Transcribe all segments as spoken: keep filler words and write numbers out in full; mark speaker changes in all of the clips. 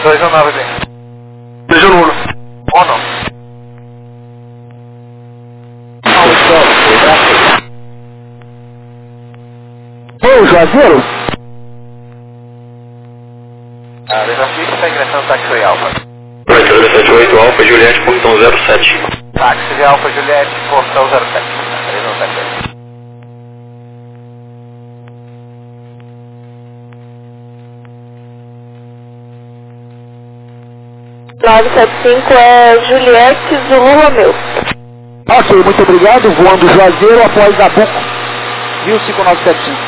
Speaker 1: dois um nove, bem.
Speaker 2: dois um uno.
Speaker 1: Uno.
Speaker 2: Ô, Juazeiro?
Speaker 1: Ah, desafio está ingressando táxi Alfa.
Speaker 3: oito sete oito Alfa Juliette, portão zero sete.
Speaker 1: Táxi de Alfa Juliette, portão zero sete. três um sete oito.
Speaker 4: nove sete cinco é Juliette Zulu Romeu.
Speaker 2: Ok, muito obrigado. Voando Juazeiro após Nabuco. mil cinco nove sete cinco.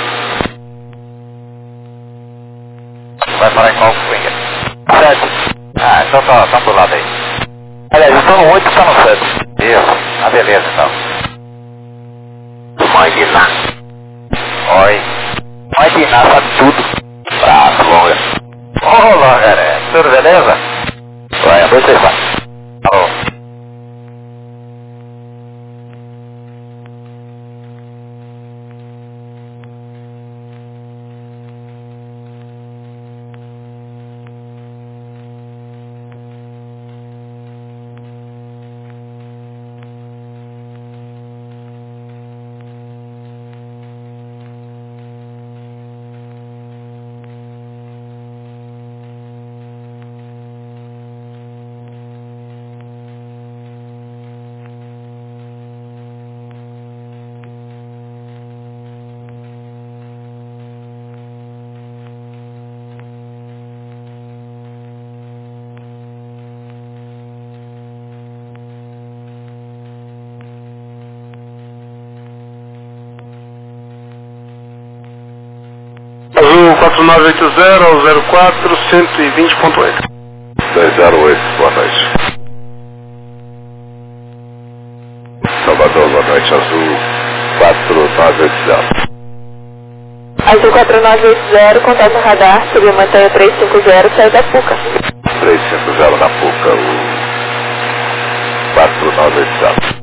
Speaker 1: Vai parar em qual swing? sete. Ah, então tá, tá pro lado aí. Aliás, estão no oito e está no sete. Isso. Ah, beleza então. Magna. Oi. Magna, sabe tudo. Braço, longa. Ô, Longaré. Tudo beleza? Vai, dois três quatro. Alô.
Speaker 2: Azul quatro nove oito zero ao zero quatro, cento e vinte ponto oito.
Speaker 3: dois zero oito, boa noite. Salvador, boa noite, Azul quatro nove oito zero.
Speaker 4: Azul quatro nove oito zero, contato no radar, subir montanha três cinco zero, sai da Puca.
Speaker 3: três cinco zero na Puca, o quatro nove oito zero.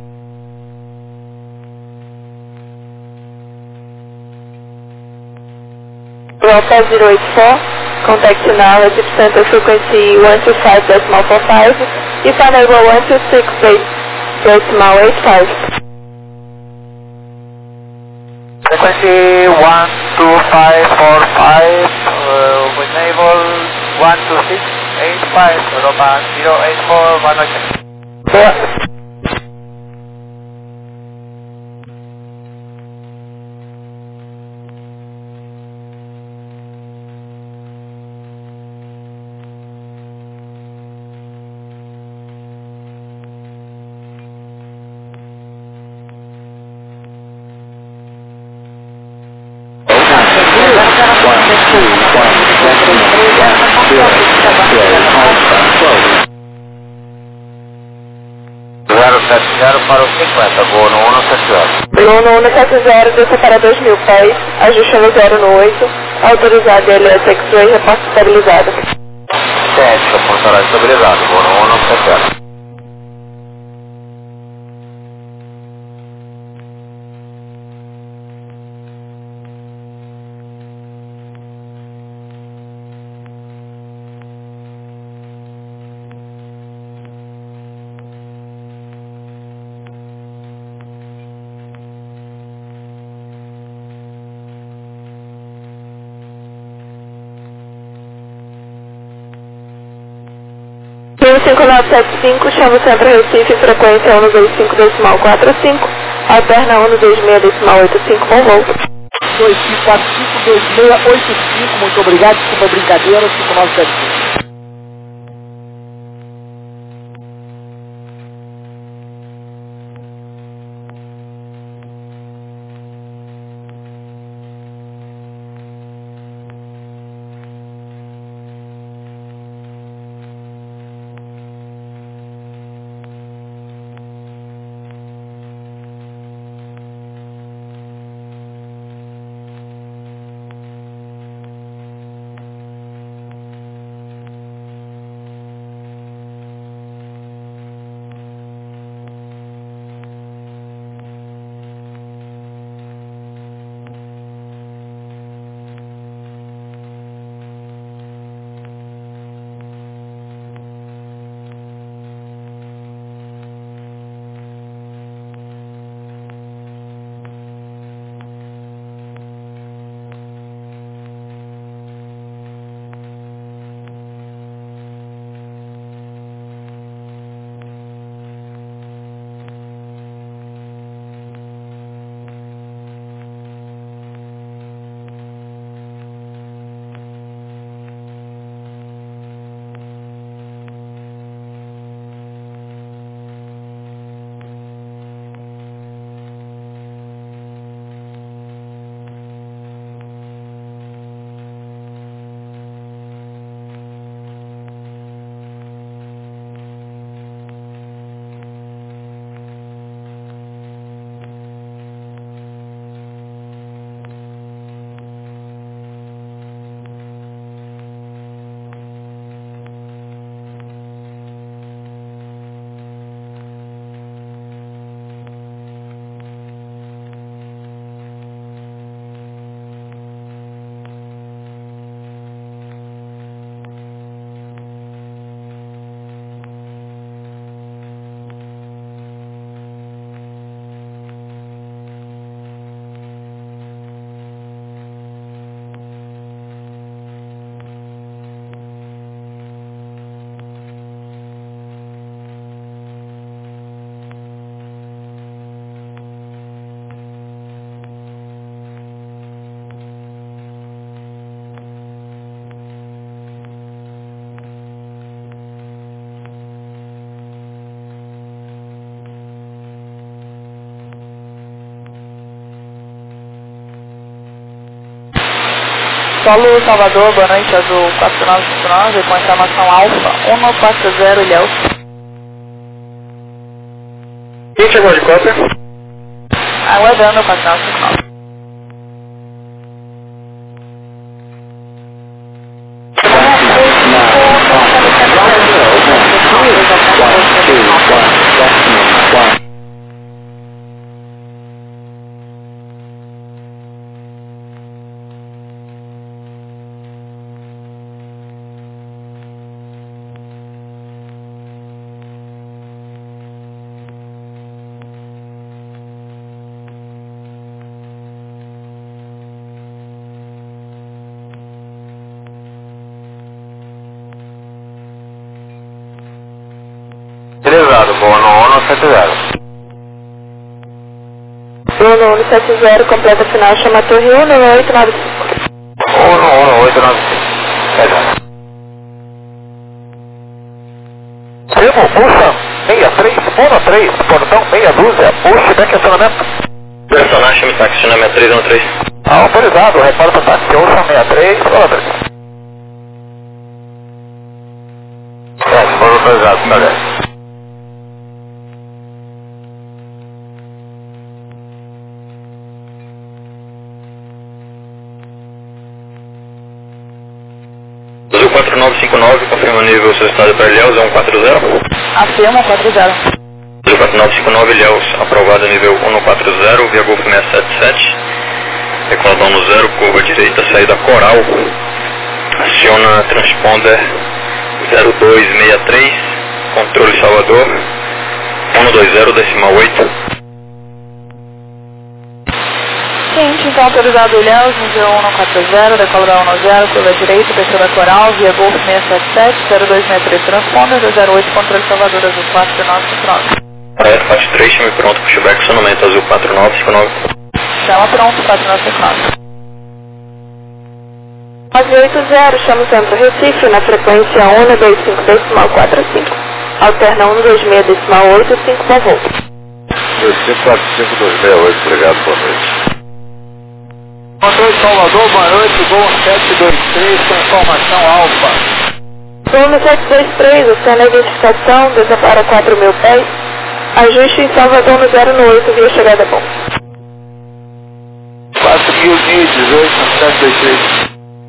Speaker 4: Alpha zero eight four, contact now at center frequency one two five decimal four five, if unable one two six decimal eight five.
Speaker 1: Frequency one two five four five, uh, with naval one two six eight five, Europa zero eight four, boa noite.
Speaker 4: Boa.
Speaker 1: zero sete zero para o cinquenta, voo no um sete zero.
Speaker 4: Voo no um sete zero, desça para dois mil pés, ajuste no zero no oito, autorizado L S X-Ray, reporte estabilizado.
Speaker 1: sete, ponto horário estabilizado, voo no um sete zero.
Speaker 4: mil cinco nove sete cinco, chama o Centro Recife, frequência um dois cinco decimal quatro cinco, alterna um dois seis decimal oito cinco, bom voo.
Speaker 2: dois cinco quatro cinco dois seis oito cinco, muito obrigado, desculpa a brincadeira, cinco nove sete cinco.
Speaker 4: Solo Salvador, boa noite, azul quatro nove cinco nove, com informação alfa um quatro zero, Ilhéus.
Speaker 1: Quem chegou de cópia?
Speaker 4: Aguardando quatro nove cinco nove.
Speaker 1: Utilizado, boa no um no sete zero.
Speaker 4: Bruno um sete zero, completa final, chama a torre um no oito nove cinco.
Speaker 1: um no um no oito nove cinco. Exato. Primo, puxa, sessenta e três, um no três, portão meia dúzia, puxa, back acionamento.
Speaker 3: Personagem, me táxi na três um três.
Speaker 1: Autorizado, reporta táxi Ocean sessenta e três, um três. É, foram autorizados, tá vendo?
Speaker 3: Azul quatro nove cinco nove, confirma o nível seu estado para Ilhéus, é um quatro zero.
Speaker 4: Afirma quatro zero.
Speaker 3: Azul quatro nove cinco nove, Ilhéus, aprovado nível um quatro zero, via Golf seiscentos e setenta e sete. Recordão no zero, curva direita, saída Coral. Aciona transponder zero dois seis três, controle Salvador, um dois zero, decimal oito.
Speaker 4: Seguinte, então autorizado Ilhéus, nível um quatro zero, decola da um zero, curva direita, desceu da Coral, via Golf seiscentos e setenta e sete, zero dois seis três, transponder, dois zero oito, controle Salvador, azul quatro nove cinco nove.
Speaker 3: Projeto quatro três, chame pronto, pushback, acionamento azul quatro nove cinco nove.
Speaker 4: Chama pronto, quatro nove cinco nove. nove oito zero, chama o centro Recife, na frequência um dois cinco, decimal quatro cinco. Alterna um dois seis, decimal oito cinco, por volta.
Speaker 3: dois cinco quatro cinco dois seis oito, obrigado, boa noite.
Speaker 2: Boa noite, Salvador, boa noite, Gol sete dois três, com informação alfa.
Speaker 4: Bruno sete dois três, o cena de identificação, desapara quatro mil pés. Ajuste em Salvador no zero oito, via chegada bom.
Speaker 2: quatro mil e dezoito, sete dois três.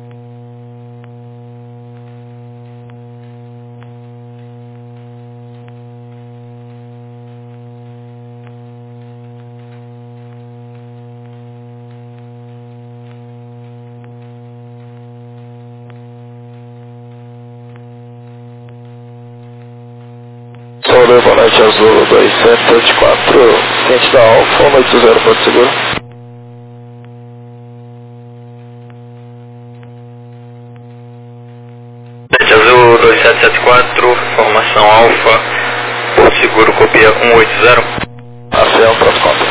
Speaker 3: Salvador, boa noite, azul dois sete sete quatro, ciente da Alfa, um oito zero, Porto Seguro. Ciente azul dois sete sete quatro, formação Alfa, Porto Seguro, copia um oito zero. Ação, transponder.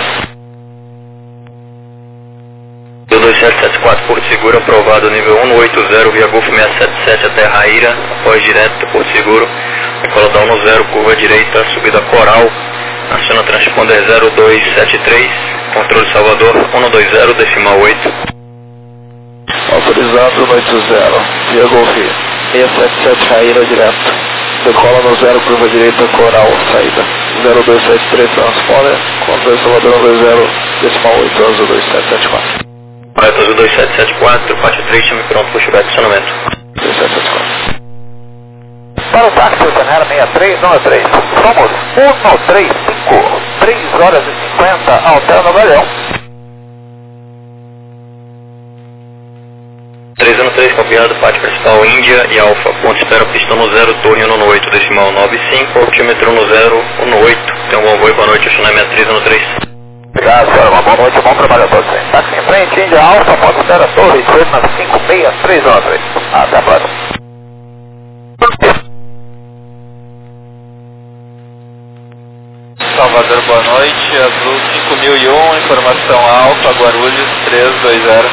Speaker 3: dois sete sete quatro, Porto Seguro, aprovado nível um oito zero, via Golf seiscentos e setenta e sete até Raíra, após direto, Porto Seguro. Decola um zero, curva direita, subida Coral, aciona transponder zero dois sete três, controle Salvador, um dois zero, decimal oito. Autorizado um oito zero, via Golf seiscentos e setenta e sete, Raíra direto. Decola no zero, curva direita, Coral, saída zero dois sete três, transponder, controle Salvador um dois zero, decimal oito, azul dois sete sete quatro. Correto, azul dois sete sete quatro, quatro três, chame pronto, pushback, acionamento. dois sete sete quatro.
Speaker 1: Para o táxi Oceanera sessenta e três, um três. Somos um três cinco, três horas e cinquenta, altera no Galhão.
Speaker 3: três um três, copiado, pátio principal Índia e Alfa, ponto espera, pistão no zero, torre um no oito, decimal nove cinco, altímetro no zero, um no oito. Tem um bom voo, boa noite, Oceanera sessenta e três um três.
Speaker 1: Obrigado, senhora, uma boa noite, bom trabalho a todos. Táxi em frente, Índia Alfa, ponto espera, torre dois nove cinco seis três um três. Até a próxima.
Speaker 3: Salvador, boa noite, azul cinco mil e um, informação Alfa, Guarulhos três dois zero.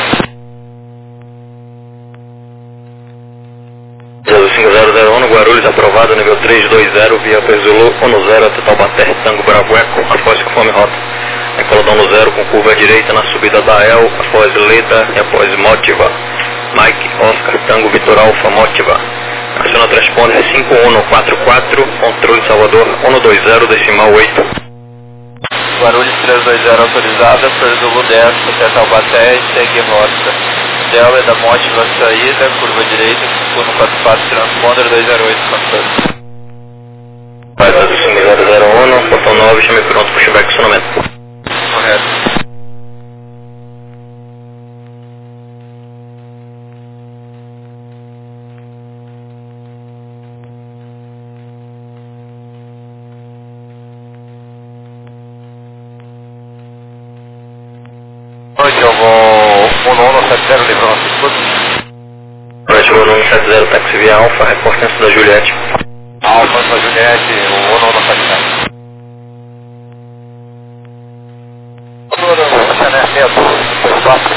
Speaker 3: Azul cinco zero zero um, no Guarulhos, aprovado, nível três dois zero, via Zulu um zero, até Taubaté, Tango Bravo Eco, após conforme rota. Decola no zero, com curva direita na subida da El, após Leda e após Motiva. Mike, Oscar, Tango, Vitor Alfa, Motiva. Aciona transponder cinco um quatro quatro, controle Salvador um dois zero, decimal oito.
Speaker 1: Guarulhos três dois zero autorizada, Perdulo dez, até Taubaté e segue rota. Del é da Motiva saída, curva direita, cinco um quatro quatro, transponder dois zero oito, controle.
Speaker 3: Vai fazer cinco zero zero um, portão nove, chame pronto, pushback, acionamento.
Speaker 1: Correto. Noite, eu vou um um sete zero, livrando a escuta.
Speaker 3: Noite, vou no um sete zero, táxi via Alfa, reportência da Juliette.
Speaker 1: Alfa da Juliette, o um um sete zero. Você é medo, dois quatro.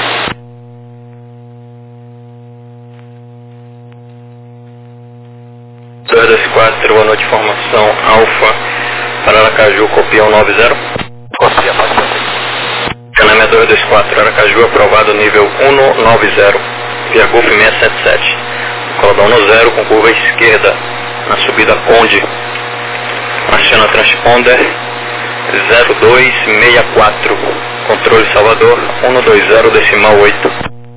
Speaker 3: dois dois quatro, boa noite, formação Alfa, para Aracaju, copião nove zero.
Speaker 1: Copia, pode ser.
Speaker 3: Canamé dois dois quatro, Aracaju, aprovado nível um nove zero, via Golf seiscentos e setenta e sete. Coladão no zero, com curva esquerda, na subida Conde. Aciona transponder zero dois seis quatro, controle Salvador um dois zero, decimal oito.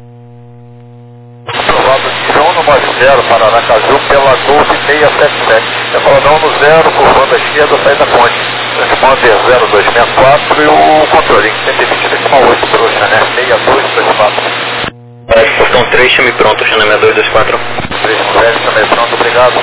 Speaker 1: Aprovado nível um nove zero para Aracaju pela Golf seiscentos e setenta e sete. É coladão no zero, curvando à esquerda, saída Conde. Transponder zero dois seis quatro e o controle cento e vinte, decimal oito, para o Chané seis dois dois quatro.
Speaker 3: Portão três, chame pronto, Chané dois dois quatro.
Speaker 1: três zero, Chané pronto, obrigado.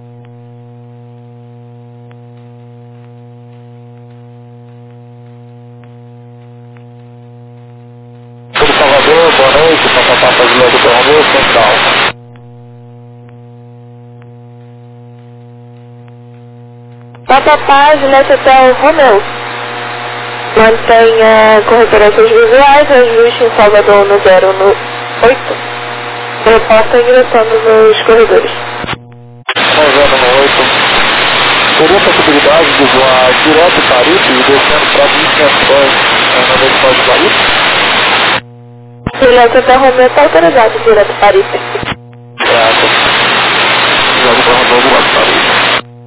Speaker 2: Tudo Salvador, boa noite, papapá, faz logo do Romeu, central.
Speaker 4: Papapá, Juliette Hotel Romeu. Mantenha com referências visuais, ajuste em Salvador no zero oito. Reporta ingressando nos corredores.
Speaker 2: zero oito. Teria a possibilidade de voar direto para Paripe e descendo para mil e quinhentos pés na velocidade de Paripe?
Speaker 4: Juliette Hotel Romeu está autorizado direto para Paripe.
Speaker 2: Graças. Jogo para Romeu do lado de Paripe.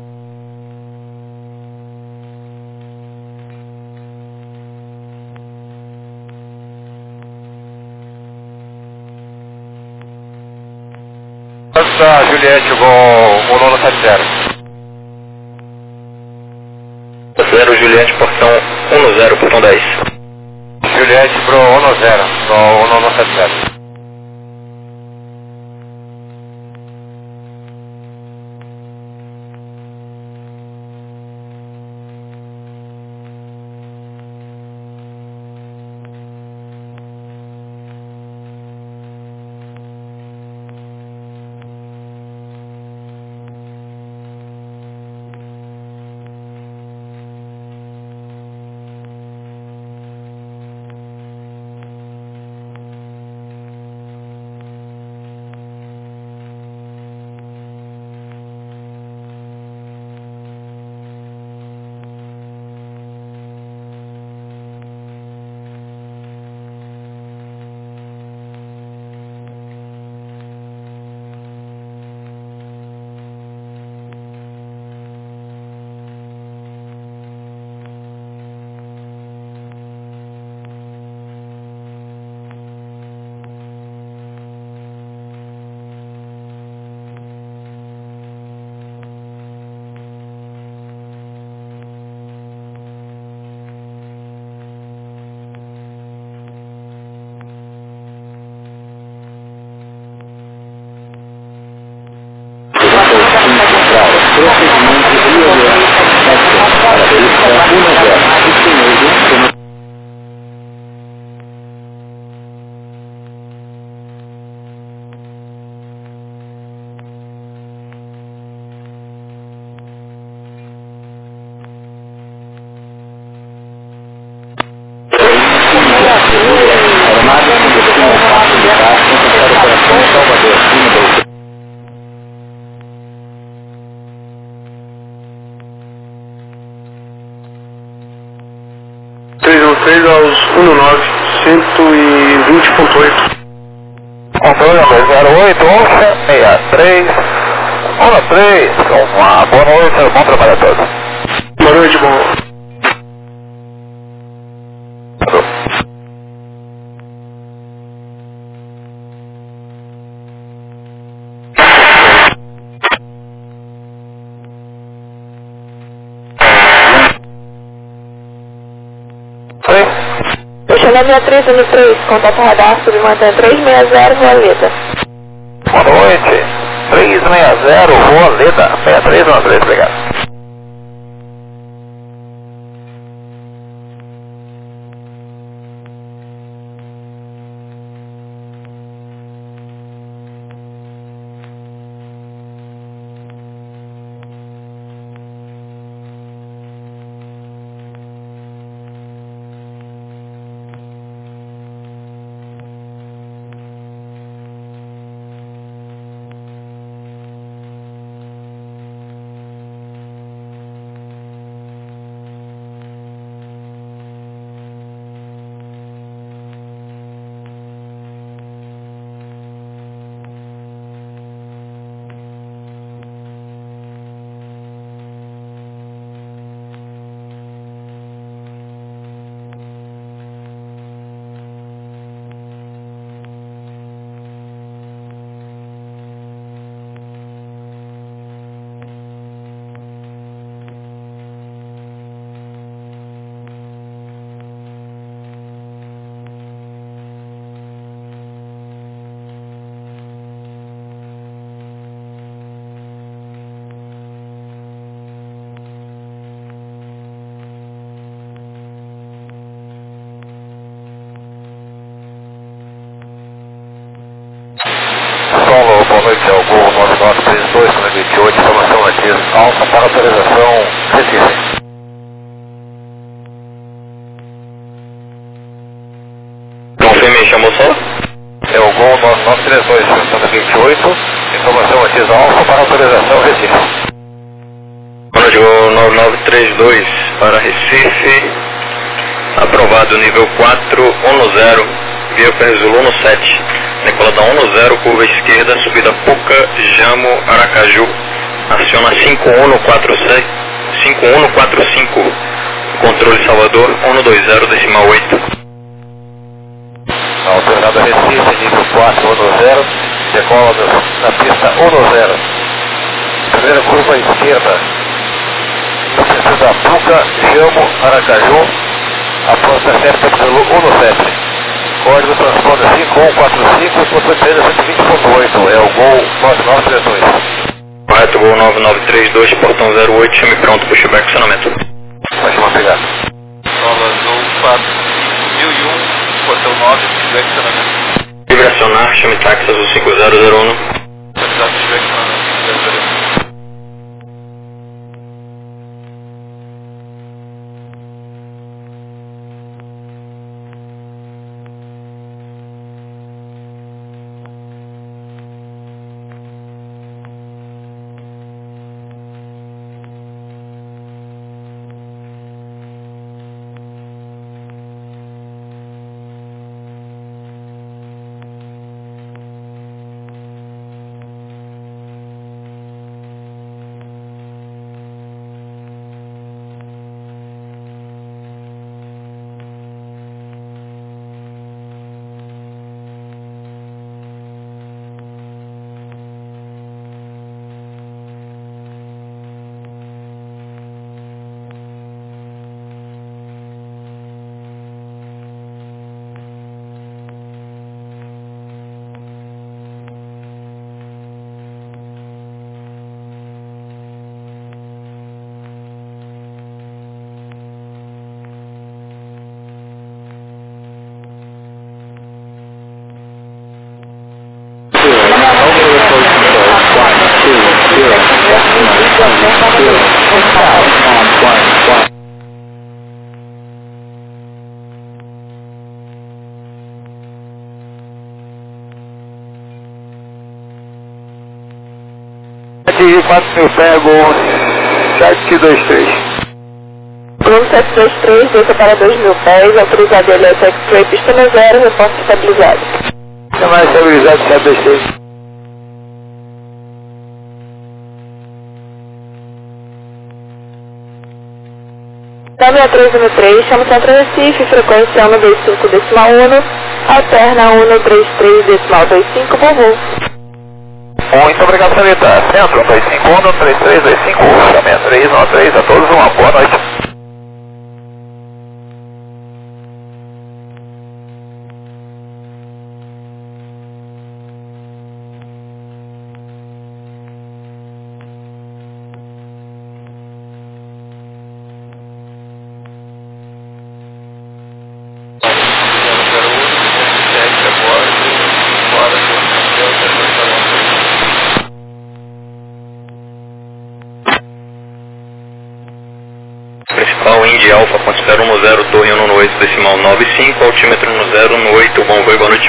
Speaker 1: Da Juliette, eu vou um um sete zero.
Speaker 3: zero Juliette, portão um zero, portão dez.
Speaker 1: Juliette pro um zero, no um um sete zero.
Speaker 3: três um três aos um nove, cento e vinte ponto oito.
Speaker 1: controle zero oito, Onça, seis três, Onça três, uma boa noite, bom trabalho a todos.
Speaker 3: Boa noite, bom.
Speaker 4: Xanamia três um três, contato radar, submantém três seis zero, Roleta.
Speaker 1: Boa noite, três seis zero, Roleta, seis três um três, obrigado. Boa noite, ao Gol nove nove três dois, vinte e oito, informação Matias Alfa para autorização Recife.
Speaker 3: Confirme, chamou só?
Speaker 1: É o Gol nove nove três dois, vinte e oito, informação Matias Alfa para autorização Recife.
Speaker 3: Boa noite, Gol nove nove três dois para Recife, aprovado nível quatro um zero, via Perzulu no sete. Decolada um zero, curva esquerda, subida Puca, Jamo, Aracaju. Aciona cinco um quatro seis, cinco um quatro cinco. Controle Salvador, um dois zero, decimal oito.
Speaker 1: Autorizado Recife, nível quatro um zero, decola na pista um zero. Primeira curva esquerda, no sentido da Puca, Jamo, Aracaju. Após a sete pelo um sete. Código transponder cinco um quatro cinco, controle cento e vinte ponto oito, é o Gol nove nove três dois.
Speaker 3: Correto, Gol nove nove três dois, portão zero oito, chame pronto, pushback, acionamento.
Speaker 1: Pode chamar, obrigado.
Speaker 2: Nova Azul quatro mil e um, portão nove, pushback, acionamento.
Speaker 3: Livre acionar, chame táxi azul cinco zero zero um.
Speaker 2: Pushback, acionamento, zero zero um.
Speaker 1: De quatro mil pego sete dois três.
Speaker 4: Bruno sete dois três, desça para dois mil pés, autorizado elétrico X-Ray, pista zero, reforço estabilizado.
Speaker 3: É mais estabilizado sete dois três.
Speaker 4: nove seis três um três, chama Centro Recife, frequência um dois cinco decimal um, alterna um três três decimal dois cinco, bom voo.
Speaker 1: Muito obrigado, senhorita. Centro um dois cinco um, três três dois cinco, chame três um três, a todos uma boa noite.
Speaker 5: Principal Indy Alpha, ponto zero um zero, torre um no oito, decimal nove cinco, altímetro no zero no oito, bom voo e boa noite.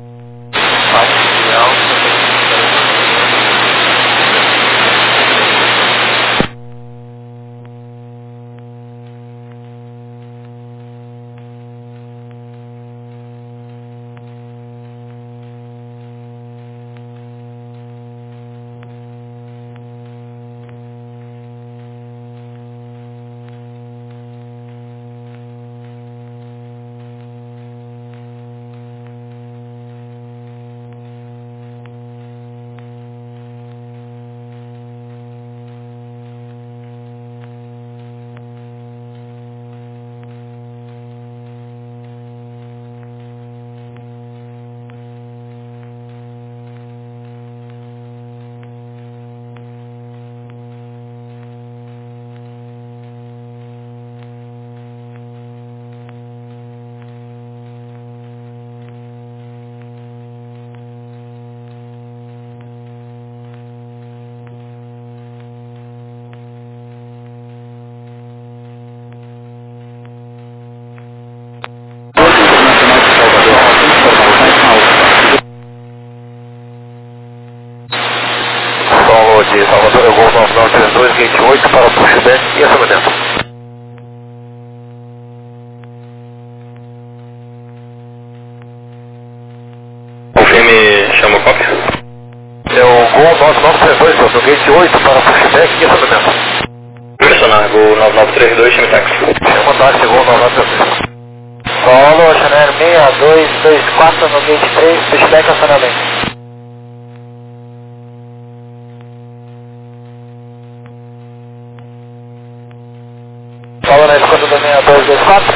Speaker 1: De Salvador, eu vou nove nove três dois, gate oito para o pushback e acima dentro.
Speaker 5: Confirme, chama o cópia.
Speaker 1: É o Gol nove nove três dois, do gate oito para o pushback e acima dentro.
Speaker 5: Pressionar, Gol nove nove três dois, chame táxi.
Speaker 1: Chama táxi, Gol nove nove três dois.
Speaker 3: Solo, Chanel seis dois dois quatro no gate três, pushback acionamento. Solo na escuta do seis dois dois quatro.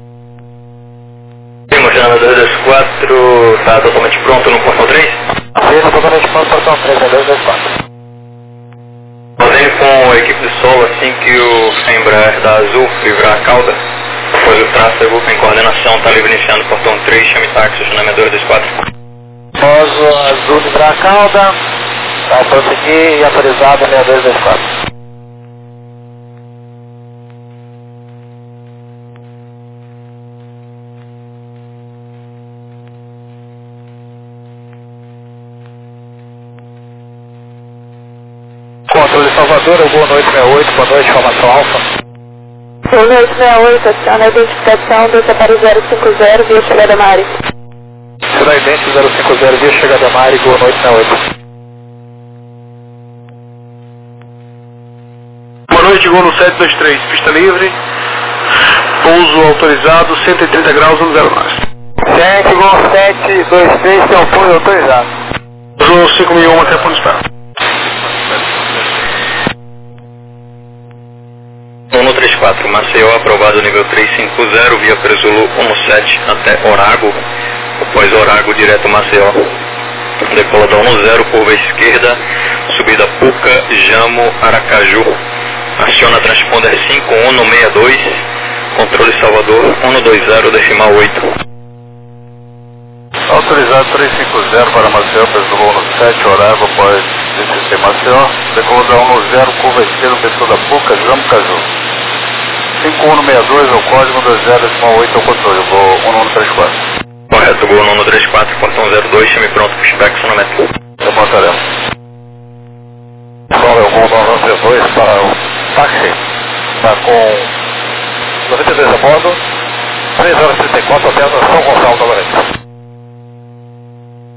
Speaker 5: Sim, Mostrando dois dois quatro, está totalmente pronto no portão três?
Speaker 3: Sim, totalmente pronto, portão três, é dois dois quatro.
Speaker 5: Fazendo com a equipe de solo assim que o Embraer da Azul livrar a cauda, pois o tráfego em coordenação está livre iniciando o portão três, chame táxi, Junamé dois dois quatro.
Speaker 3: Após o Azul livrar a cauda, vai prosseguir e autorizado seis dois dois quatro.
Speaker 1: Controle Salvador, eu vou noite sessenta e oito, boa noite, formação alfa.
Speaker 4: Boa noite, sessenta e oito, aciona a identificação, dois para zero cinco zero, via chegada Mari.
Speaker 1: Será idêntico zero cinco zero, via chegada Mari, boa noite sessenta e oito.
Speaker 2: Boa noite, Gol no sete dois três, pista livre, pouso autorizado, cento e trinta graus, vamos zero mais.
Speaker 3: Sete, Gol sete dois três, tem apoio autorizado.
Speaker 2: Pouso cinco mil e um até por espera.
Speaker 5: um trinta e quatro, Maceió aprovado nível trezentos e cinquenta, via Presulu dezessete até Orago, após Orago direto Maceió. Decola da dezesseis, curva esquerda, subida Puca, Jamo, Aracaju. Aciona transponder cinco um no sessenta e dois, controle Salvador cento e vinte, decimal oito.
Speaker 1: Autorizado trezentos e cinquenta para Maceió, Presulu no sete, Orago, após D C C Maceió. Decola da dezesseis, curva esquerda, pessoa da Puca, Jamo, Caju. cinco um no sessenta e dois, é o código vinte, decimal oito, é o controle, vou um um três quatro.
Speaker 5: Correto, Gol um três quatro, portão zero dois, chame pronto, pushback, acionamento.
Speaker 1: Levantaremos. Solo, eu vou nove nove três dois para o táxi. Está com noventa e dois a bordo, três horas e trinta e quatro até a São Gonçalo da Lorena.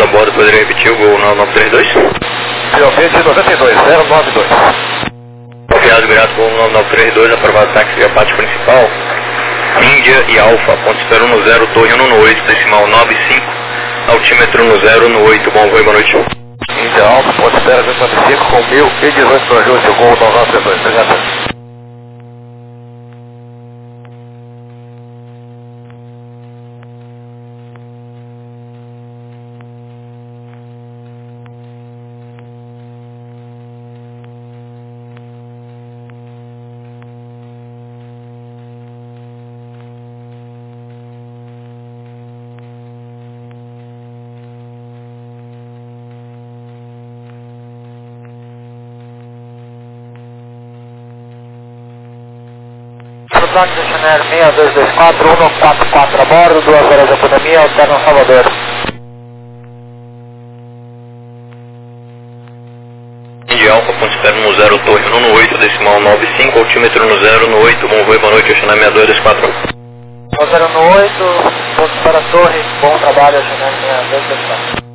Speaker 5: a bordo, poderia repetir o gol nove nove três dois?
Speaker 1: Finalmente noventa e dois, zero nove dois.
Speaker 5: Confiado, grato, gol nove nove três dois, aprovado táxi via pátio principal. Índia e Alfa, ponto espero no zero, torre um no oito, decimal nove cinco, altímetro no zero no oito, bom voo e boa noite.
Speaker 1: Índia Alfa, ponto espero zero nove cinco com mil e dezoito para ajuste, gol nove nove três dois, obrigado. Táxi Chanel seis dois dois quatro, um quatro quatro a bordo, duas horas de economia, Alterno Salvador.
Speaker 5: Índia Alfa, ponto espero no zero, torre um no oito, decimal nove cinco, altímetro no zero no oito, bom voo e boa noite, Chanel seis dois dois quatro.
Speaker 1: zero no oito, ponto para a torre, bom trabalho, Chanel seis dois dois quatro.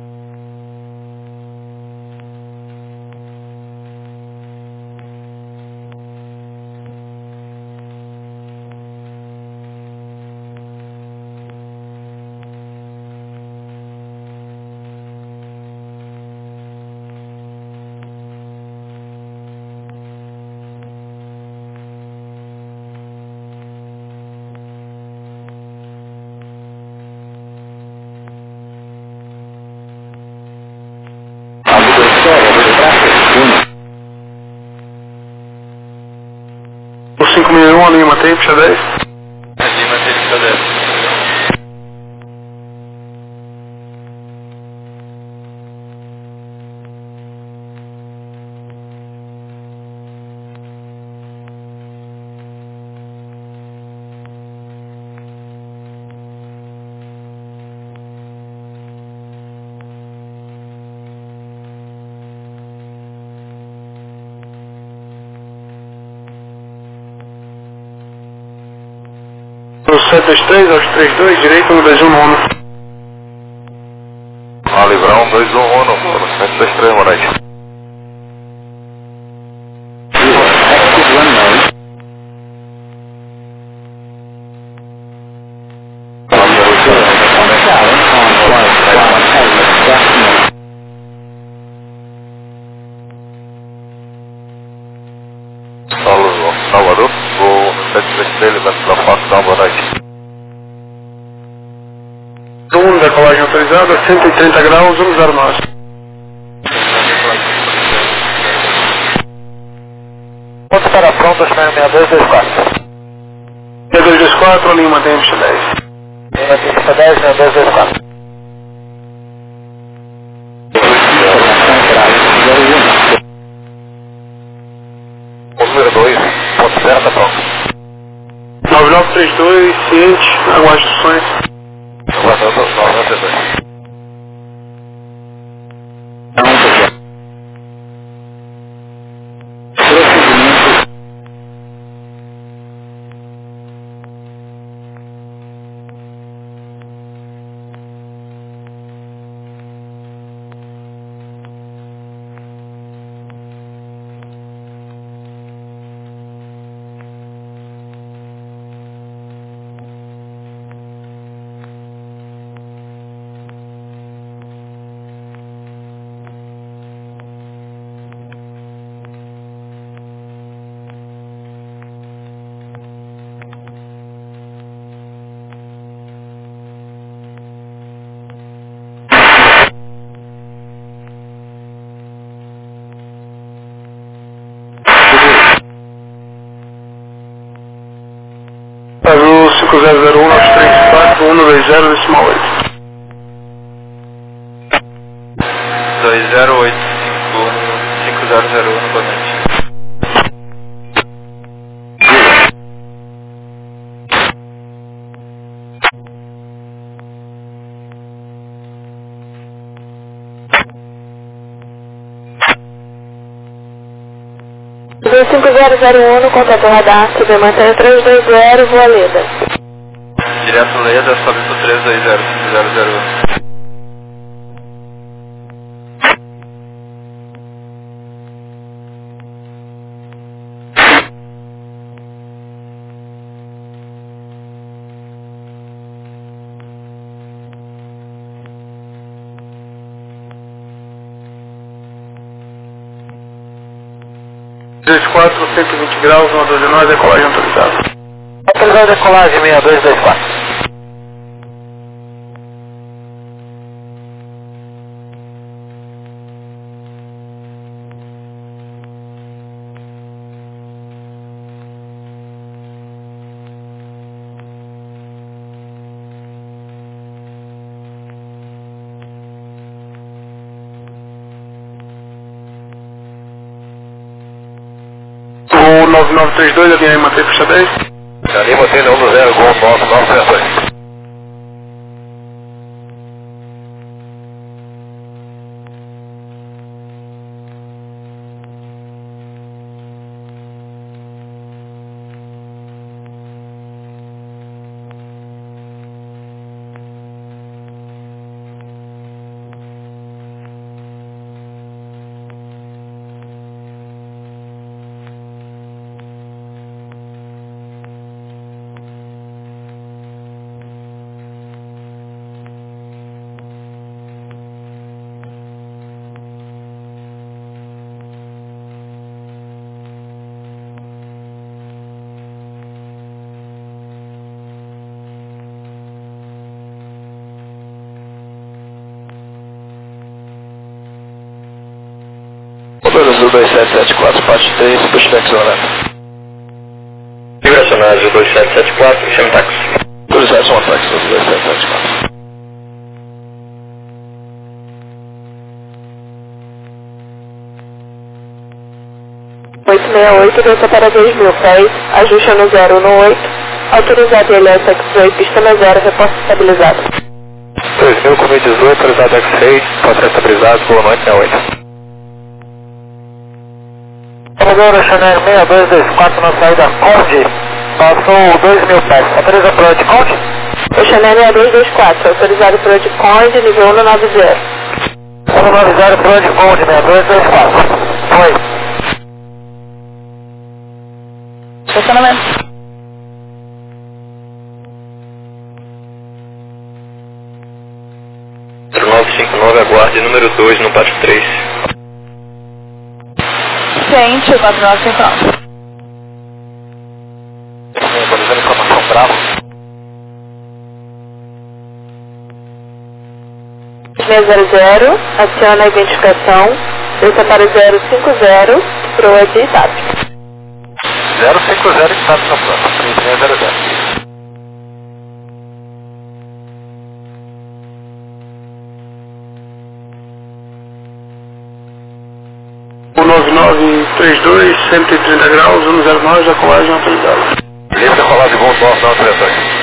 Speaker 2: O cinco mil e um, Lima, tem puxa dez?
Speaker 5: Lima, tem puxa dez.
Speaker 2: sete dois três, aos três dois, direito, um dois um nono.
Speaker 1: Ah, Livrão, dois um um, sete dois três, boa noite. Salvador, vou sete três três, levando da facção, boa noite.
Speaker 2: um, decolagem autorizada, cento e trinta graus, um zero nove.
Speaker 1: Ponto para pronto, Chanel seis dois dois quatro.
Speaker 2: seis dois dois quatro, Lima, tem puxa dez.
Speaker 1: Lima, tem puxa dez, seis dois dois quatro. Número dois, ponto zero, tá pronto.
Speaker 2: nove nove três dois, ciente, aguarde instruções.
Speaker 1: Aguardando nove nove três dois.
Speaker 2: Azul cinco zero zero um, nove três quatro, um dois zero, decimal oito.
Speaker 5: dois zero oito cinco cinco zero zero um, boa noite.
Speaker 4: cinco zero zero um no contato radar, subir mantenha três dois zero, voa Leda.
Speaker 5: Direto Leda, sobe pro três dois zero, cinco zero zero um.
Speaker 2: dois quatro, cento e vinte graus, uma doze nove, decolagem autorizada.
Speaker 1: Autorizada decolagem seis dois dois quatro.
Speaker 2: O nove nove três dois, a linha aí mantém puxa dez.
Speaker 1: A linha mantém um no zero, gol nove nove três dois.
Speaker 3: Motor Azul dois sete sete quatro, parte três, pushback zona.
Speaker 5: Migração Azul dois sete sete quatro, chame táxi.
Speaker 3: Autorização táxi Azul dois sete sete quatro.
Speaker 4: oito seis oito, desça para dois mil pés, ajuste no zero no oito, autorizado I L S X-Ray, pista na zero, reposto estabilizado.
Speaker 1: dois mil com mil e dezoito, autorizado X-Ray, processo estabilizado, volante na oito. Salvador, Chanel seis dois dois quatro na saída Conde, passou dois mil pés, autoriza para o de Conde?
Speaker 4: O Chanel seis dois dois quatro, autorizado para o de Conde, nível um nove zero.
Speaker 1: um nove zero para o de Conde, seis dois dois quatro. Foi.
Speaker 4: Estacionamento.
Speaker 5: nove cinco nove, aguarde número dois no pátio três.
Speaker 4: Ciente, quatro nove cinco nove.
Speaker 1: Atualizando informação brava.
Speaker 4: seis zero zero, aciona a identificação, desça para zero cinco zero, proa de I T A P.
Speaker 1: zero cinco zero está no plano, seis zero zero.
Speaker 2: O nove nove três dois, cento e trinta graus, um zero nove, decolagem autorizada.
Speaker 1: Livre decolagem, voo nove nove três dois.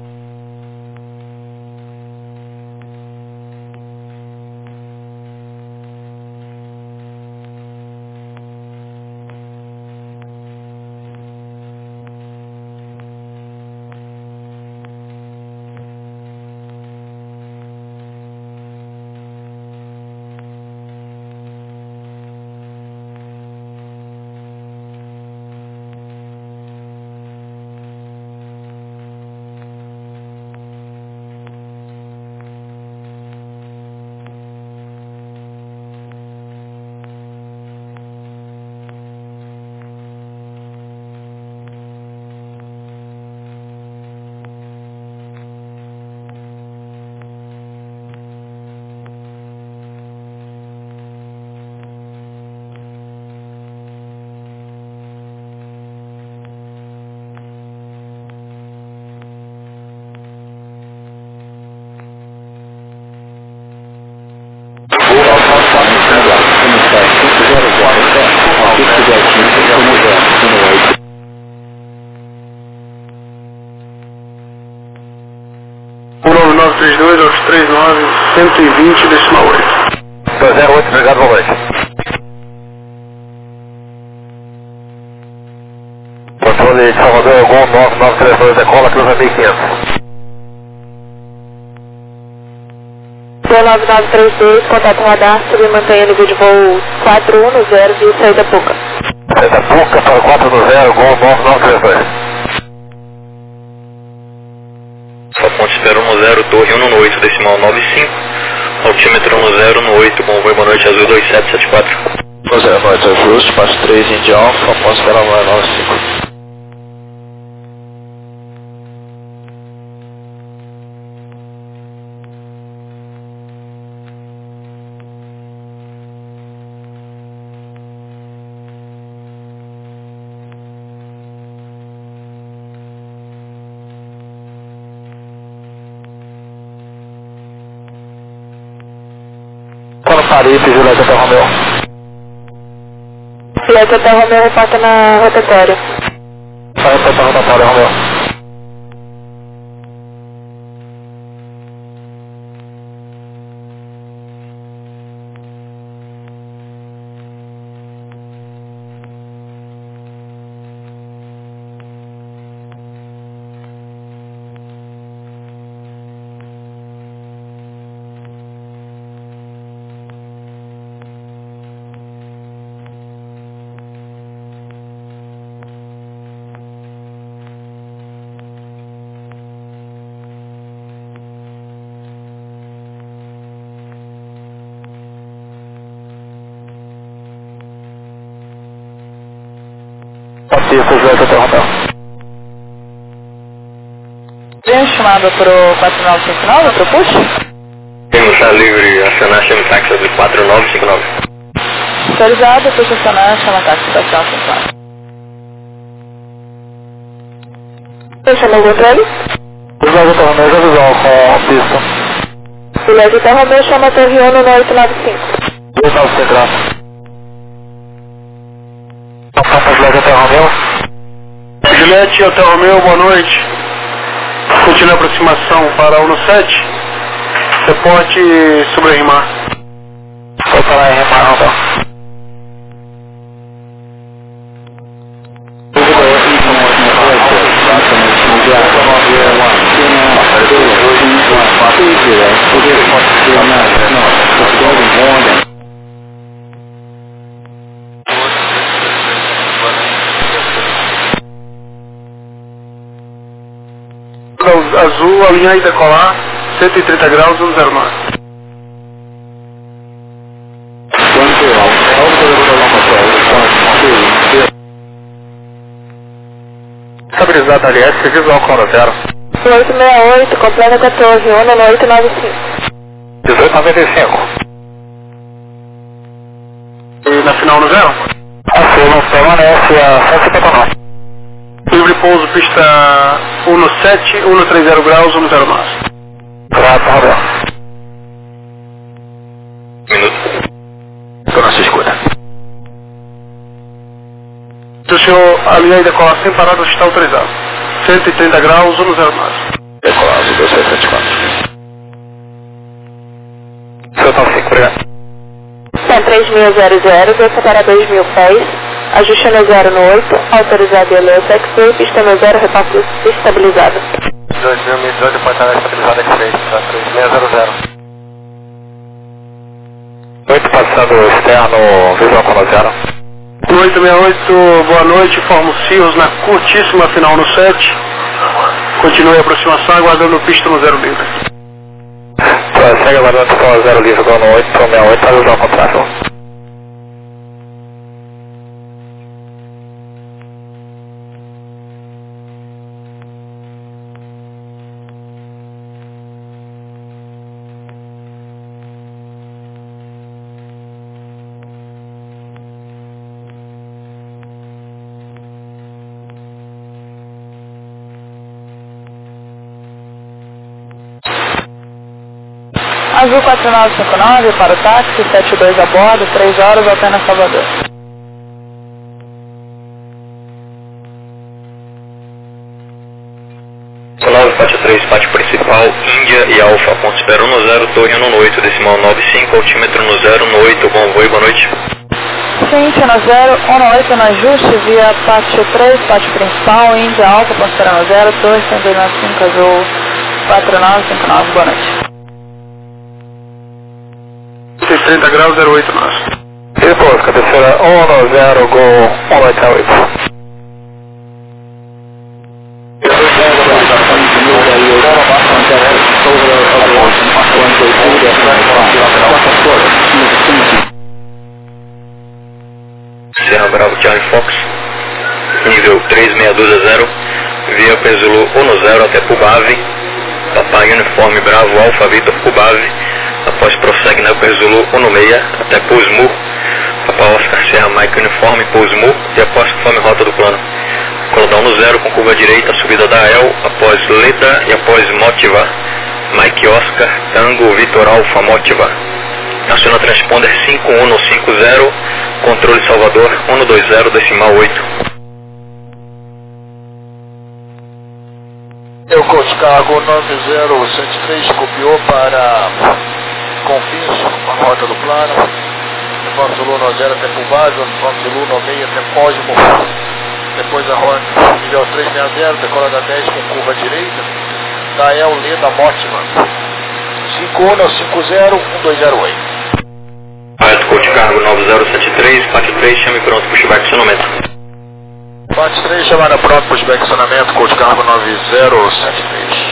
Speaker 2: O nove nove três dois, aos três nove, cento e vinte, decimal oito.
Speaker 1: dois zero oito, obrigado, volante. Controle de Salvador, Gol nove nove três dois, decola, cruza mil e quinhentos.
Speaker 4: nove nove três dois, contato radar, subir mantenha nível de voo quatro um no zero, via saída Puca.
Speaker 1: Saída Puca para quatro no zero, Gol nove nove três dois.
Speaker 5: Só ponte espera no zero, torre um no oito, decimal nove cinco. Altímetro no zero no oito, bom voo, boa noite, Azul dois sete sete quatro.
Speaker 3: zero noite, ajuste, passo três Indy Alpha, atmosfera nove nove cinco.
Speaker 2: Paripe, Juliette Hotel Romeo.
Speaker 4: Juliette Hotel Romeo reporta na rotatória.
Speaker 2: Vai reportar na rotatória, Romeo. Pista, Juliette Hotel Romeo.
Speaker 4: Tem chamada para o quatro nove cinco nove, para o push?
Speaker 5: Temos está livre, acionar chama táxi de quatro nove cinco nove.
Speaker 4: Autorizado, push acionar, chama táxi quatro nove cinco nove. Você chamou o controle?
Speaker 2: Juliette Hotel Romeo, já visual com a pista.
Speaker 4: Juliette Hotel Romeo, chama Torre Uno no oito nove cinco.
Speaker 2: oito nove cinco, graças. Juliette Hotel Romeo.
Speaker 6: Juliette Hotel Romeo, boa noite. Continue a aproximação para o sete. Reporte sobre a RIMAR.
Speaker 2: Foi para a RIMAR, Romeo.
Speaker 6: Azul, alinhar e decolar, cento e trinta graus, um zero nove.
Speaker 2: Estabilizado ali, S, visual com zero.
Speaker 4: oito seis oito, completa quatorze, Uno no oito nove cinco.
Speaker 2: dezoito noventa e cinco.
Speaker 6: E na final no zero?
Speaker 2: A Sul permanece a cento e cinquenta e nove.
Speaker 6: Livre pouso, pista um sete, um trinta graus, um zero nove.
Speaker 2: Graças, Romeo.
Speaker 5: Minuto.
Speaker 2: Estou na sua escuta.
Speaker 6: Se o senhor alinhar e decolar sem parada, está autorizado. cento e trinta graus, um zero nove.
Speaker 3: Decolado, dois seis sete quatro.
Speaker 2: Seu nove cinco, obrigado.
Speaker 4: Tem três mil, dois para dois mil pés. Ajuste no zero no oito, autorizado e alô, X-Ray, pista no zero, repasso estabilizado.
Speaker 2: dois mil e dezoito, pode estar estabilizado X-Ray, tá três seis zero zero. oito passando externo, visual com zero.
Speaker 6: oito seis oito, boa noite, informo Cirrus na curtíssima final no sete. Continue a aproximação, aguardando pista no zero livre.
Speaker 2: Segue aguardando pista no zero livre, no oito seis oito, para visual com tráfego.
Speaker 4: Azul quatro nove cinco nove para o táxi, sete dois a bordo, três horas, Alpena Salvador.
Speaker 5: nove quatro três, pátio principal, Índia e Alfa, ponto espera um zero, torre um oito, decimal nove cinco, altímetro no zero, no oito, bom voo, boa noite.
Speaker 4: Ciência no zero, um oito no ajuste, via pátio três, pátio principal, Índia Alfa, ponto espera no zero, torre cento e noventa e cinco, azul quatro nove cinco nove, boa noite.
Speaker 6: trinta graus, zero oito nove.
Speaker 2: Depois, cabeceira um zero, gol um oito oito.
Speaker 5: Bravo Charlie Fox, nível três seis dois zero, via Pesulu um zero até Pubave, Papai Uniforme Bravo Alfa Vitor Pubave, após prossegue na Pesulu um seis até Pusmu, Papai Oscar Serra Mike Uniforme Pusmu, e após conforme rota do plano. Decola um zero com curva direita, subida da El, após Leda e após Motiva, Mike Oscar Tango Vitor Alfa Motiva. Aciona transponder cinco um cinco zero, controle Salvador um dois zero decimal oito.
Speaker 3: Eu Coach Cargo nove zero sete três copiou para Confins, com a rota do plano. Uniforme Zulu nove zero até Pubave, Uniforme Zulu nove seis até Pósimo. Depois a rota nível três seis zero, decola da dez com curva direita. Da El Leda Motiva. cinco um cinco zero um dois zero oito.
Speaker 5: Alto Coach Cargo nove zero sete três, parte três, chame pronto, pushback acionamento.
Speaker 3: Parte três, chamada pronto, pushback acionamento, Coach Cargo nove zero sete três.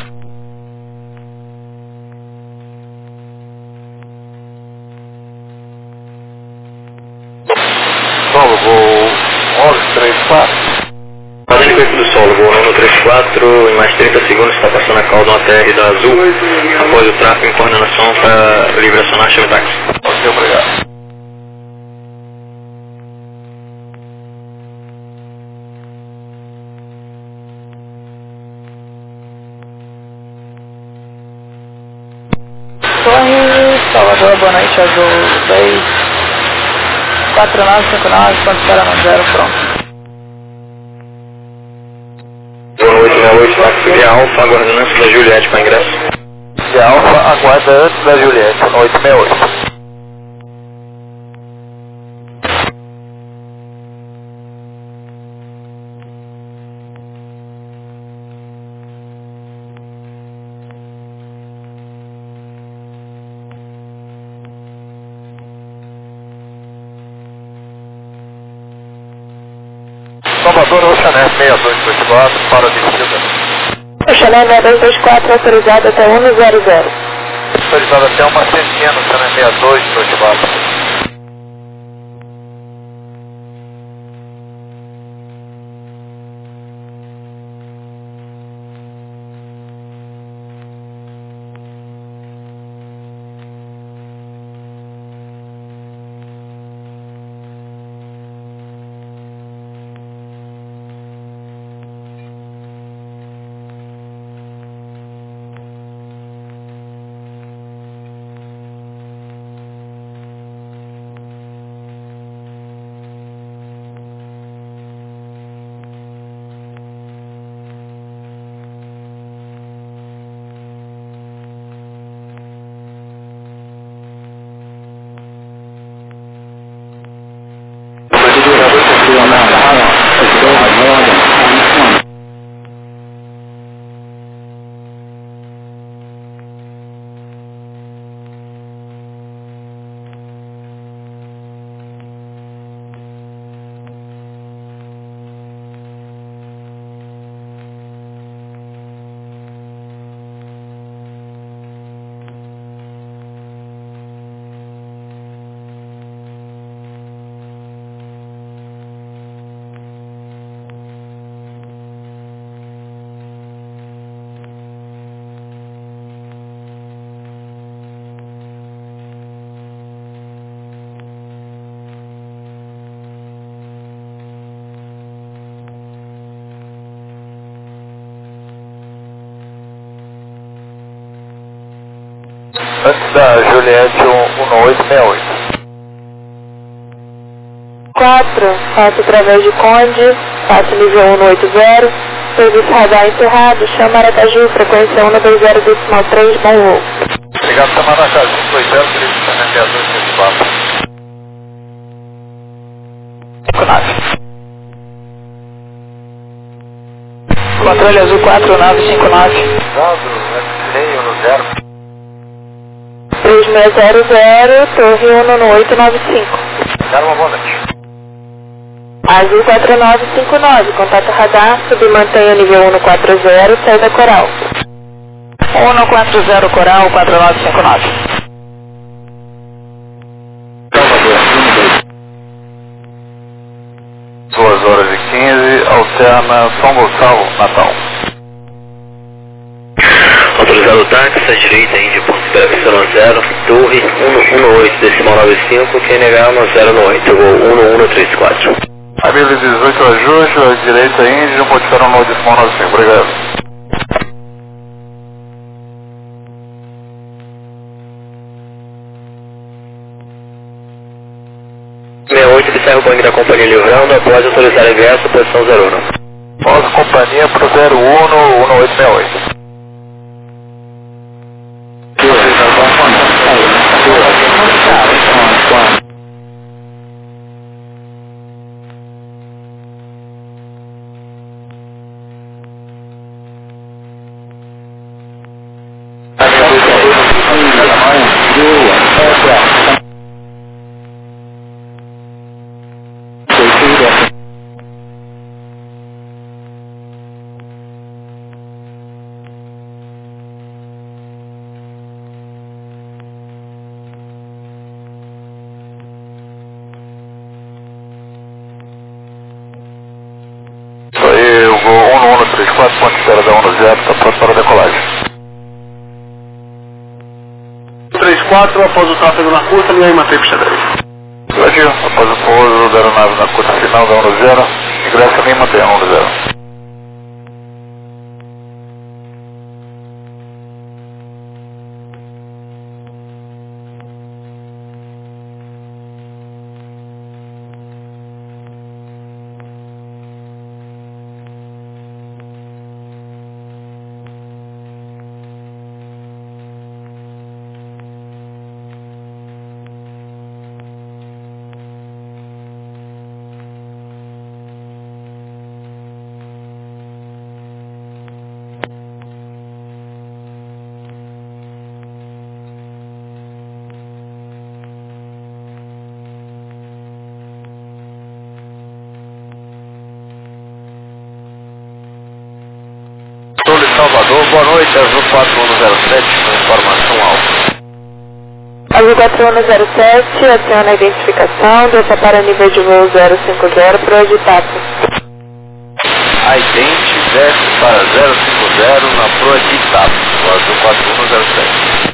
Speaker 3: Solo, voo onze três quatro.
Speaker 5: Fazendo efeito do solo, voo nono três quatro, em mais trinta segundos está passando a cauda no A T R da Azul, após o tráfego em coordenação para livre acionar, chame táxi.
Speaker 3: Ok, obrigado.
Speaker 4: Torre, Salvador, boa noite, Azul dois quatro nove cinco nove, quanto espera no zero, pronto.
Speaker 5: Boa noite, meia oito, táxi via Alfa, aguardando antes da Juliette para ingresso.
Speaker 3: Via Alfa, aguarda antes da Juliette, oito seis oito. Salvador, Oceanet seis dois dois quatro, para a descida.
Speaker 4: Oceanet seis dois dois quatro, autorizado até um zero zero.
Speaker 3: Autorizado até uma centena, Oceanet seis dois dois quatro. Antes da Juliette um oito seis oito.
Speaker 4: quatro, faço através de Conde, faço nível um oito zero, serviço radar encerrado, chama Aracaju, frequência um dois zero decimal três, bom voo.
Speaker 3: Obrigado, chama Aracaju, um dois zero, seis dois dois quatro.
Speaker 4: Controle Azul quatro nove cinco nove.
Speaker 3: Meio no zero.
Speaker 4: três seis zero zero, Torre um no oito nove cinco.
Speaker 3: Quero uma boa noite.
Speaker 4: Azul quatro nove cinco nove, contato radar, submantenha nível um no quatro zero, saída Coral. um no quatro zero Coral, quatro nove cinco nove.
Speaker 1: externa São Gonçalo, Natal.
Speaker 5: Autorizado táxi, à direita, Índia, ponto Y zero, torre um um oito, decimal nove cinco, Q N H um zero um oito, voo um um três quatro.
Speaker 1: Abílio dezoito, ajuste, à direita, Índia, ponto Y decimal nove cinco, obrigado.
Speaker 5: sessenta e oito, observa o banco da companhia livrando, após autorizar ingresso, posição zero um.
Speaker 1: Pós companhia pro zero um, um oito seis oito. Isso aí, o voo um um três quatro, ponto espera da um zero, está pronto para a decolagem.
Speaker 6: três quatro, após o tráfego na curta, linha aí, mantém pista dez.
Speaker 1: Relativo, após o pouso da aeronave na curta final da um zero, ingressa a Lima, tem um zero. Sou de Salvador, boa noite, Azul quatro um zero sete, com informação alta.
Speaker 4: Azul quatro um zero sete, aciona a identificação, desça para nível de voo zero cinco zero, para o Itapu.
Speaker 1: A idente desce para zero cinco zero na proa de Itapu, o Azul quatro um zero sete.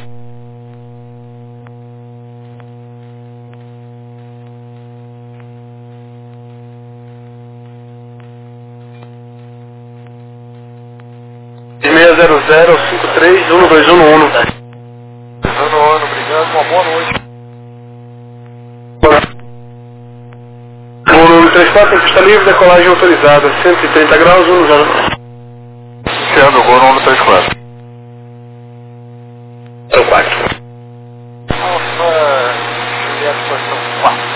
Speaker 6: seis zero zero cinco três um dois um um.
Speaker 1: Ano, ano, obrigado, uma boa noite.
Speaker 6: Voo número três quatro, pista livre, decolagem autorizada, cento e trinta graus, um zero.
Speaker 1: Sendo o voo número três quatro.
Speaker 5: zero quatro.
Speaker 1: Nossa, Juliette, posição quatro.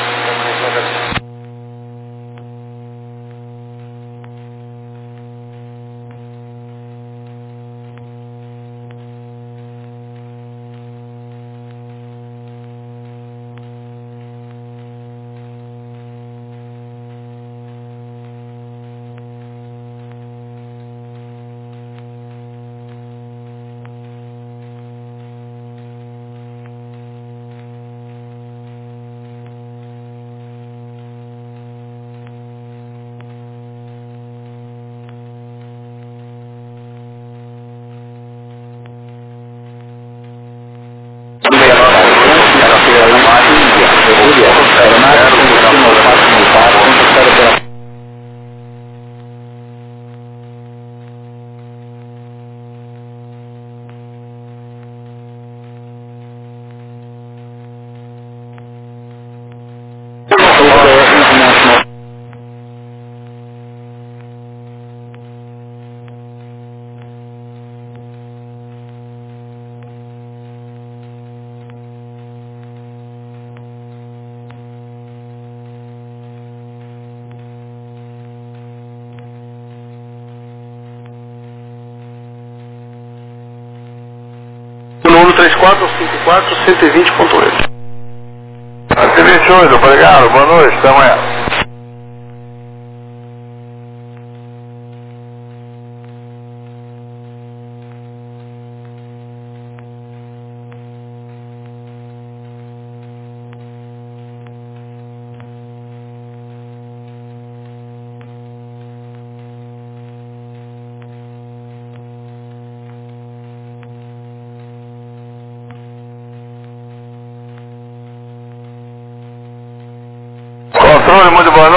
Speaker 6: Número três quatro cinco quatro, cento e vinte ponto oito.
Speaker 1: cento e vinte e oito, obrigado, boa noite, até amanhã.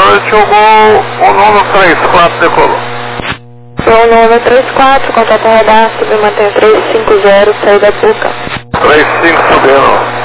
Speaker 1: noite, o gol, o nono três quatro decolou.
Speaker 4: Gol nono três quatro, contato radar, subiu, mantém três cinco zero, saída Puca.
Speaker 1: três cinco subindo.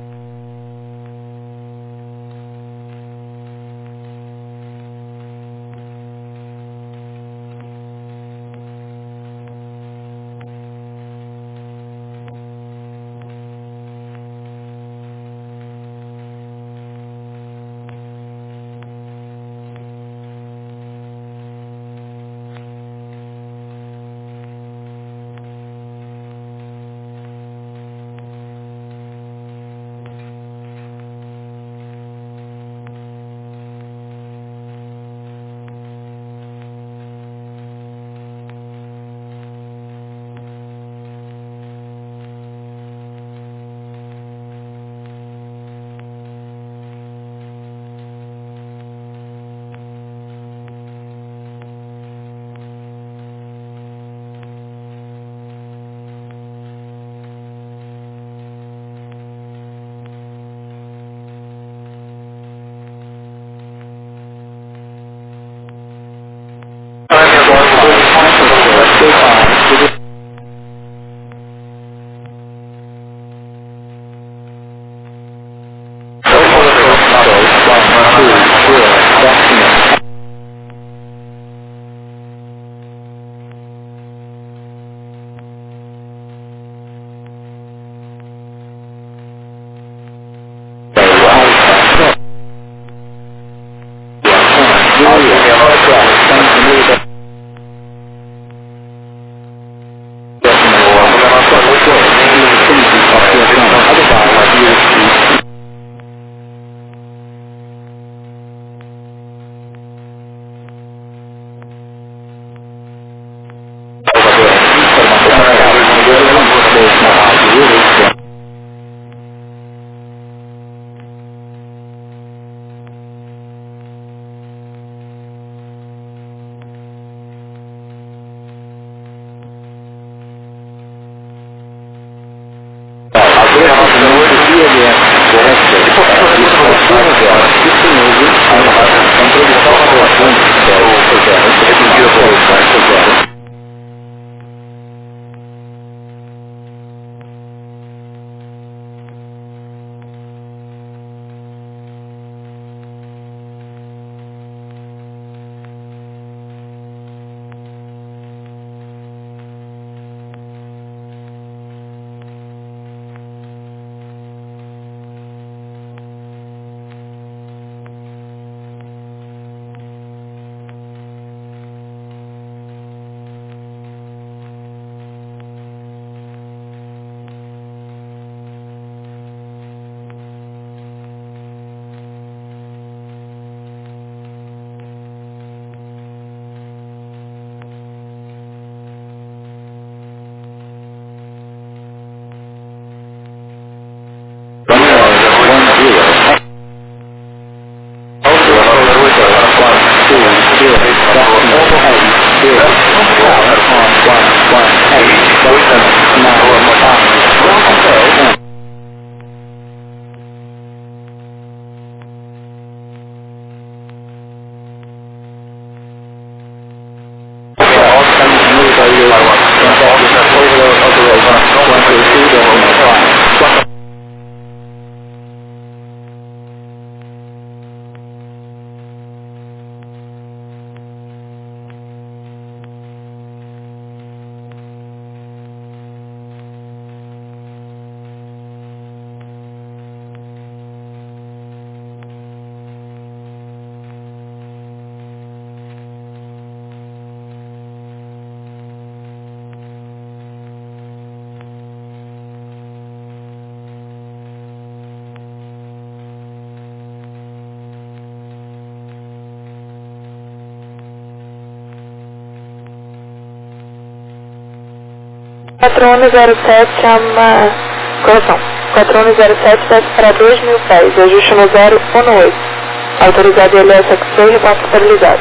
Speaker 4: quatro um zero sete chama... Correção. quatro um zero sete desce para dois mil pés. Ajuste no zero um oito. Autorizado L S X seis, reporte estabilizado.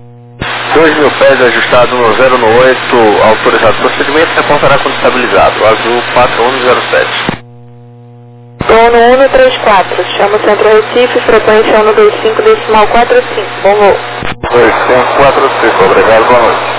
Speaker 3: dois mil pés ajustado no zero um oito, autorizado. Procedimento reportará quando estabilizado. Azul quatro um zero sete.
Speaker 4: Gol no um três quatro, chama o Centro Recife, frequência um dois cinco, decimal quatro cinco, bom voo.
Speaker 1: dois cinco quatro cinco, obrigado, boa noite.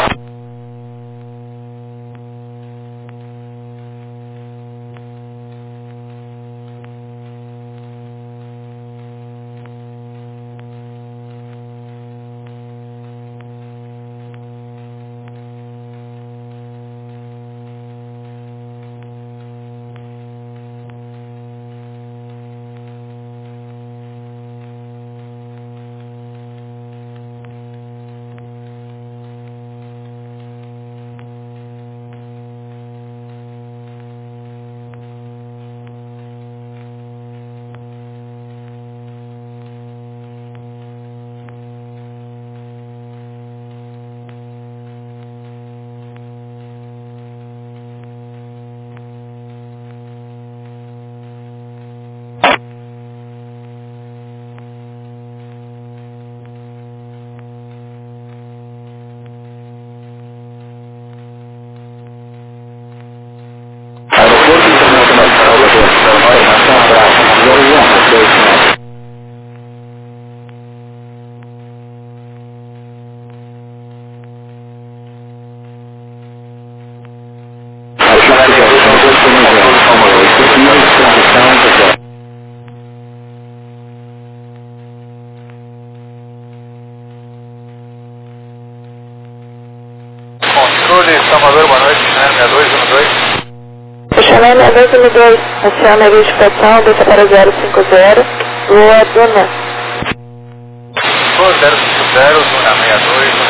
Speaker 1: Controle, Salvador, boa noite, né? seis dois um dois.
Speaker 4: Chanel seis dois um dois, aciona a verificação, desça para zero cinco zero, voa Duna.
Speaker 1: zero cinco zero, Duna sessenta e dois.